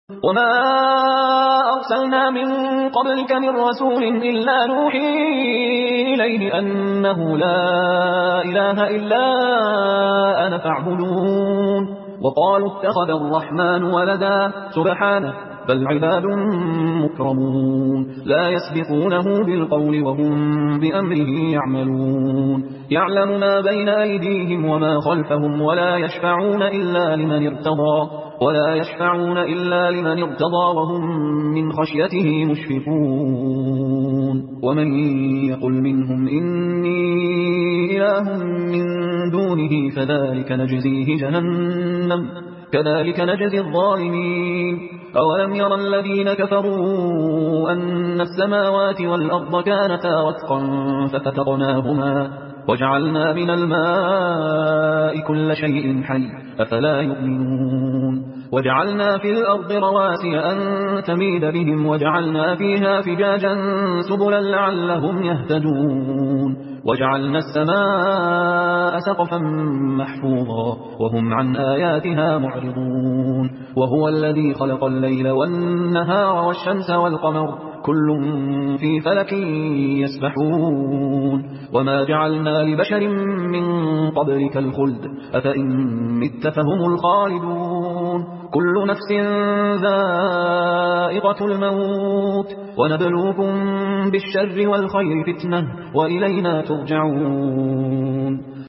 وما أرسلنا من قبلك من رسول إلا نوحي إليه أنه لا إله إلا أنا فاعبدون وقالوا اتخذ الرحمن ولدا سبحانه بل عباد مكرمون لا يسبقونه بالقول وهم بأمره يعملون يعلم ما بين أيديهم وما خلفهم ولا يشفعون إلا لمن ارتضى وهم من خشيته مشفقون ومن يقل منهم إني إله من دونه فذلك نجزيه جهنم كذلك نجزي الظالمين أولم يرى الذين كفروا أن السماوات والأرض كانتا رتقا ففتقناهما وجعلنا من الماء كل شيء حي أفلا يؤمنون وجعلنا في الأرض رواسي أن تميد بهم وجعلنا فيها فجاجا سبلا لعلهم يهتدون وجعلنا السماء سقفا محفوظا وهم عن آياتها معرضون وهو الذي خلق الليل والنهار والشمس والقمر كل في فلك يسبحون وما جعلنا لبشر من قبلك الخلد أفإن مت فهم الخالدون كل نفس ذائقة الموت ونبلوكم بالشر والخير فتنة وإلينا ترجعون